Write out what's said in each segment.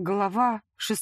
Глава 6.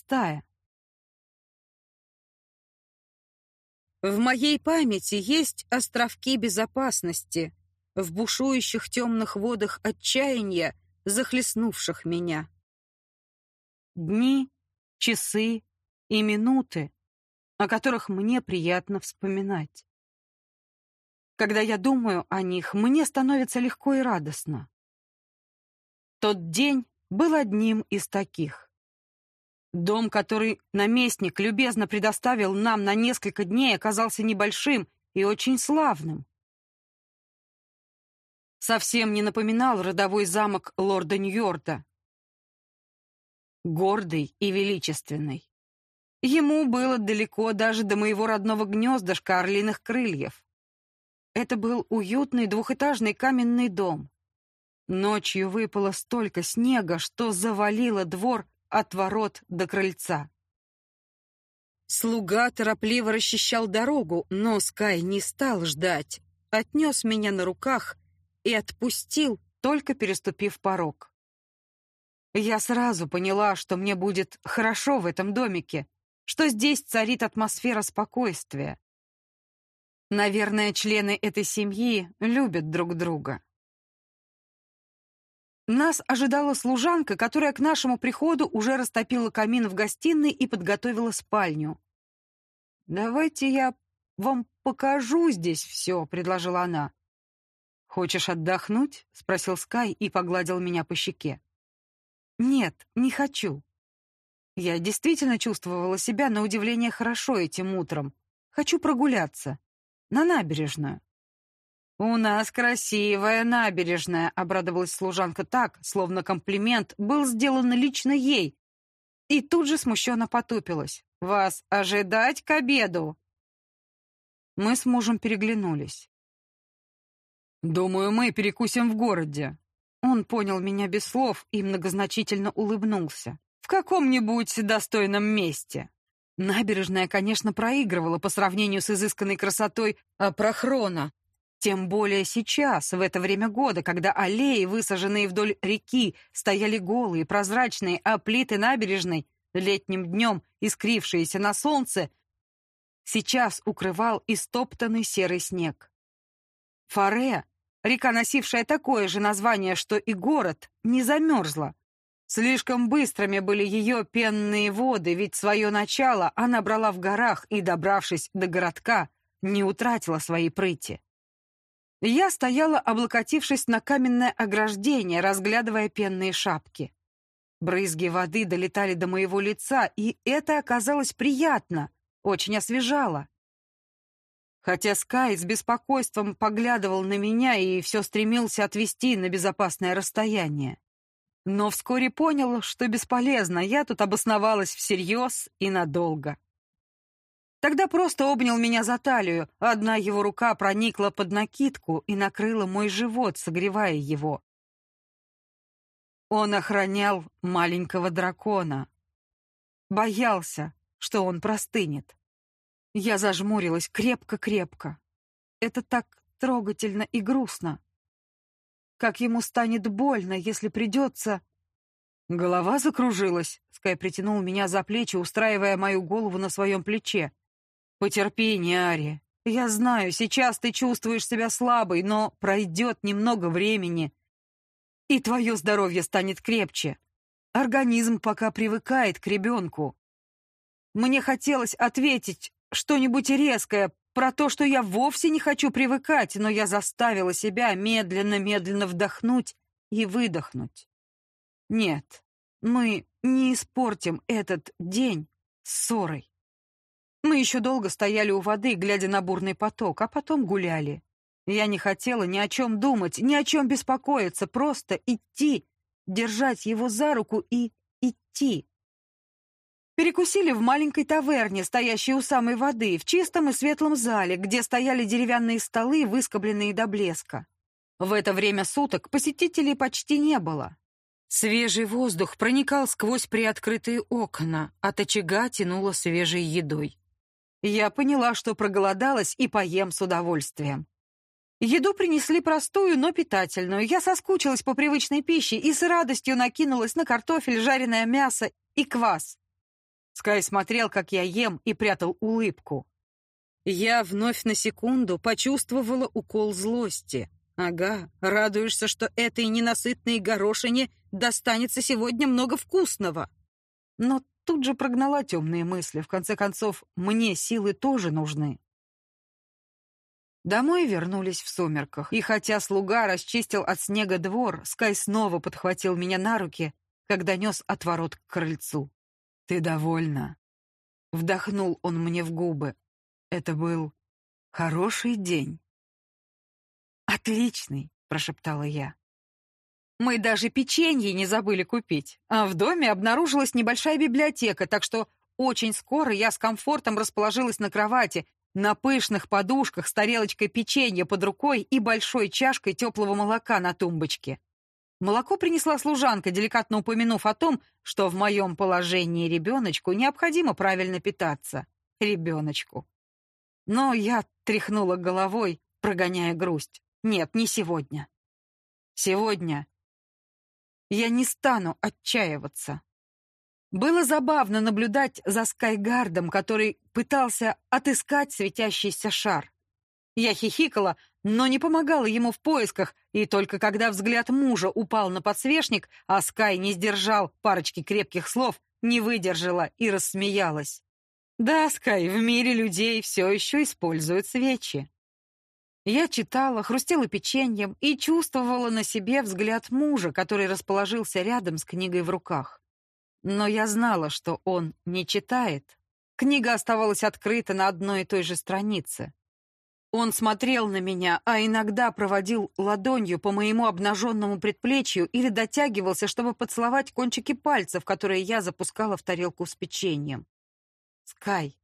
В моей памяти есть островки безопасности в бушующих темных водах отчаяния, захлестнувших меня. Дни, часы и минуты, о которых мне приятно вспоминать. Когда я думаю о них, мне становится легко и радостно. Тот день был одним из таких. Дом, который наместник любезно предоставил нам на несколько дней, оказался небольшим и очень славным. Совсем не напоминал родовой замок лорда Ньорда. Гордый и величественный. Ему было далеко даже до моего родного гнездышка орлиных крыльев. Это был уютный двухэтажный каменный дом. Ночью выпало столько снега, что завалило двор от ворот до крыльца. Слуга торопливо расчищал дорогу, но Скай не стал ждать. Отнес меня на руках и отпустил, только переступив порог. Я сразу поняла, что мне будет хорошо в этом домике, что здесь царит атмосфера спокойствия. Наверное, члены этой семьи любят друг друга. Нас ожидала служанка, которая к нашему приходу уже растопила камин в гостиной и подготовила спальню. «Давайте я вам покажу здесь все», — предложила она. «Хочешь отдохнуть?» — спросил Скай и погладил меня по щеке. «Нет, не хочу». Я действительно чувствовала себя на удивление хорошо этим утром. Хочу прогуляться. На набережную. «У нас красивая набережная», — обрадовалась служанка так, словно комплимент был сделан лично ей, и тут же смущенно потупилась. «Вас ожидать к обеду?» Мы с мужем переглянулись. «Думаю, мы перекусим в городе». Он понял меня без слов и многозначительно улыбнулся. «В каком-нибудь достойном месте». Набережная, конечно, проигрывала по сравнению с изысканной красотой Прохрона. Тем более сейчас, в это время года, когда аллеи, высаженные вдоль реки, стояли голые, прозрачные, а плиты набережной, летним днем искрившиеся на солнце, сейчас укрывал истоптанный серый снег. Фаре, река, носившая такое же название, что и город, не замерзла. Слишком быстрыми были ее пенные воды, ведь свое начало она брала в горах и, добравшись до городка, не утратила своей прыти. Я стояла, облокотившись на каменное ограждение, разглядывая пенные шапки. Брызги воды долетали до моего лица, и это оказалось приятно, очень освежало. Хотя Скай с беспокойством поглядывал на меня и все стремился отвести на безопасное расстояние. Но вскоре понял, что бесполезно, я тут обосновалась всерьез и надолго. Тогда просто обнял меня за талию, одна его рука проникла под накидку и накрыла мой живот, согревая его. Он охранял маленького дракона. Боялся, что он простынет. Я зажмурилась крепко-крепко. Это так трогательно и грустно. Как ему станет больно, если придется... Голова закружилась. Скай притянул меня за плечи, устраивая мою голову на своем плече. «Потерпи, Ниари. Я знаю, сейчас ты чувствуешь себя слабой, но пройдет немного времени, и твое здоровье станет крепче. Организм пока привыкает к ребенку». Мне хотелось ответить что-нибудь резкое про то, что я вовсе не хочу привыкать, но я заставила себя медленно-медленно вдохнуть и выдохнуть. Нет, мы не испортим этот день ссорой. Мы еще долго стояли у воды, глядя на бурный поток, а потом гуляли. Я не хотела ни о чем думать, ни о чем беспокоиться, просто идти, держать его за руку и идти. Перекусили в маленькой таверне, стоящей у самой воды, в чистом и светлом зале, где стояли деревянные столы, выскобленные до блеска. В это время суток посетителей почти не было. Свежий воздух проникал сквозь приоткрытые окна, от очага тянуло свежей едой. Я поняла, что проголодалась и поем с удовольствием. Еду принесли простую, но питательную. Я соскучилась по привычной пище и с радостью накинулась на картофель, жареное мясо и квас». Скай смотрел, как я ем, и прятал улыбку. Я вновь на секунду почувствовала укол злости. Ага, радуешься, что этой ненасытной горошине достанется сегодня много вкусного. Но тут же прогнала темные мысли. В конце концов, мне силы тоже нужны. Домой вернулись в сумерках, и хотя слуга расчистил от снега двор, Скай снова подхватил меня на руки, когда нес от ворот к крыльцу. «Ты довольна?» Вдохнул он мне в губы. «Это был хороший день». «Отличный», — прошептала я. Мы даже печенье не забыли купить, а в доме обнаружилась небольшая библиотека, так что очень скоро я с комфортом расположилась на кровати, на пышных подушках с тарелочкой печенья под рукой и большой чашкой теплого молока на тумбочке. Молоко принесла служанка, деликатно упомянув о том, что в моем положении ребеночку необходимо правильно питаться. Ребеночку. Но я тряхнула головой, прогоняя грусть. Нет, не сегодня. Сегодня я не стану отчаиваться. Было забавно наблюдать за Скайгардом, который пытался отыскать светящийся шар. Я хихикала, но не помогала ему в поисках, и только когда взгляд мужа упал на подсвечник, а Скай не сдержал парочки крепких слов, не выдержала и рассмеялась. Да, Скай, в мире людей все еще используют свечи. Я читала, хрустела печеньем и чувствовала на себе взгляд мужа, который расположился рядом с книгой в руках. Но я знала, что он не читает. Книга оставалась открыта на одной и той же странице. Он смотрел на меня, а иногда проводил ладонью по моему обнаженному предплечью или дотягивался, чтобы поцеловать кончики пальцев, которые я запускала в тарелку с печеньем. «Скай,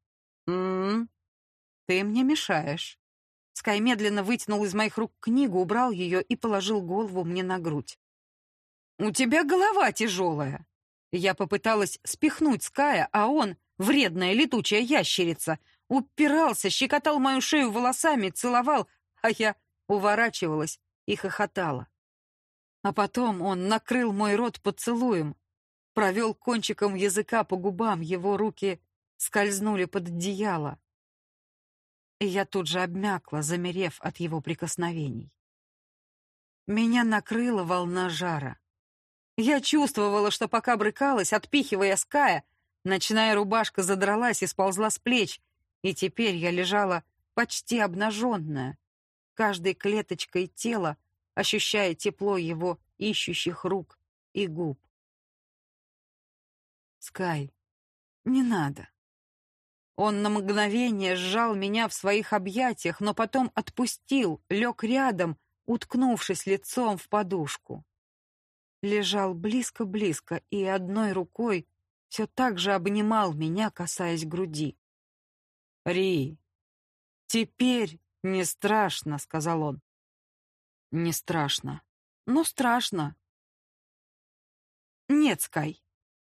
ты мне мешаешь». Скай медленно вытянул из моих рук книгу, убрал ее и положил голову мне на грудь. «У тебя голова тяжелая». Я попыталась спихнуть Ская, а он, вредная летучая ящерица, упирался, щекотал мою шею волосами, целовал, а я уворачивалась и хохотала. А потом он накрыл мой рот поцелуем, провел кончиком языка по губам, его руки скользнули под одеяло. И я тут же обмякла, замерев от его прикосновений. Меня накрыла волна жара. Я чувствовала, что пока брыкалась, отпихивая Ская, ночная рубашка задралась и сползла с плеч, и теперь я лежала почти обнаженная, каждой клеточкой тела, ощущая тепло его ищущих рук и губ. «Скай, не надо». Он на мгновение сжал меня в своих объятиях, но потом отпустил, лег рядом, уткнувшись лицом в подушку. Лежал близко-близко и одной рукой все так же обнимал меня, касаясь груди. «Ри, теперь не страшно», — сказал он. «Не страшно, но страшно». «Нет, Скай».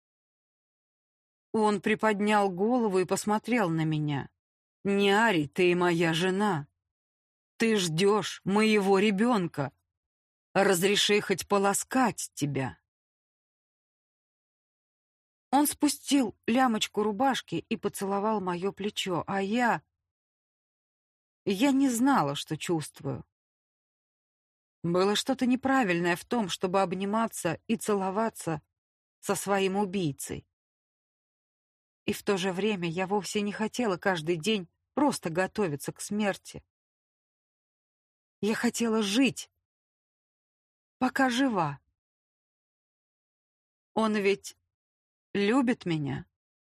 Он приподнял голову и посмотрел на меня. «Не Ари, ты моя жена. Ты ждешь моего ребенка. Разреши хоть поласкать тебя». Он спустил лямочку рубашки и поцеловал мое плечо, а я не знала, что чувствую. Было что-то неправильное в том, чтобы обниматься и целоваться со своим убийцей. И в то же время я вовсе не хотела каждый день просто готовиться к смерти. Я хотела жить, пока жива. Он ведь любит меня.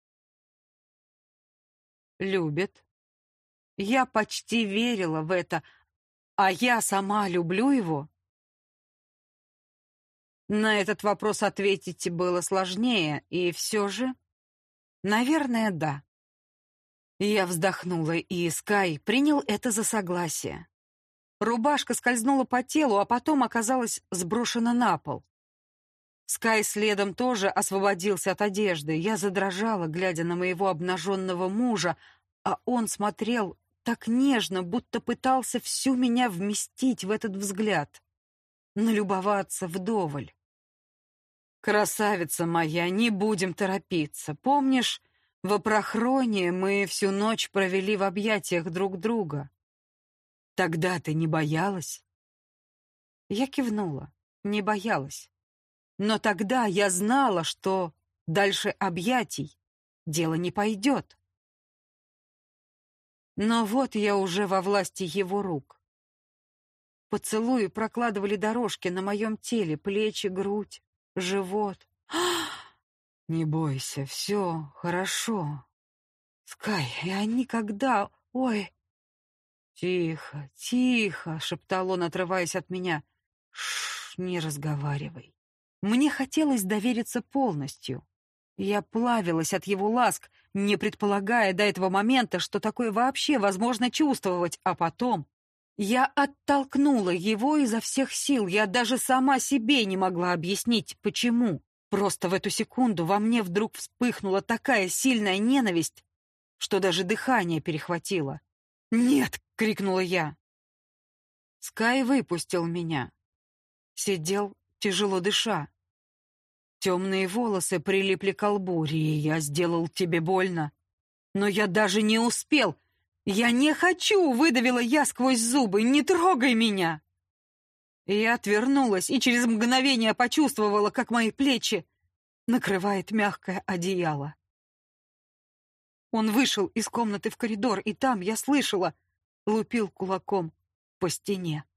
Любит. Я почти верила в это, а я сама люблю его. На этот вопрос ответить было сложнее, и все же, наверное, да. Я вздохнула, и Скай принял это за согласие. Рубашка скользнула по телу, а потом оказалась сброшена на пол. Скай следом тоже освободился от одежды. Я задрожала, глядя на моего обнаженного мужа, а он смотрел так нежно, будто пытался всю меня вместить в этот взгляд, налюбоваться вдоволь. Красавица моя, не будем торопиться. Помнишь, в Апрахроне мы всю ночь провели в объятиях друг друга? Тогда ты не боялась?» Я кивнула, не боялась. Но тогда я знала, что дальше объятий дело не пойдет. Но вот я уже во власти его рук. Поцелуи прокладывали дорожки на моем теле, плечи, грудь, живот. «Не бойся, все хорошо. Скай, я никогда... Ой!» «Тихо, тихо!» — шептал он, отрываясь от меня. «Шш, не разговаривай». Мне хотелось довериться полностью. Я плавилась от его ласк, не предполагая до этого момента, что такое вообще возможно чувствовать, а потом... Я оттолкнула его изо всех сил, я даже сама себе не могла объяснить, почему. Просто в эту секунду во мне вдруг вспыхнула такая сильная ненависть, что даже дыхание перехватило. «Нет!» — крикнула я. Скай выпустил меня. Сидел, тяжело дыша. Темные волосы прилипли к лбу. «Рия, я сделал тебе больно. Но я даже не успел. Я не хочу!» — выдавила я сквозь зубы. «Не трогай меня!» Я отвернулась и через мгновение почувствовала, как мои плечи накрывает мягкое одеяло. Он вышел из комнаты в коридор, и там, я слышала, лупил кулаком по стене.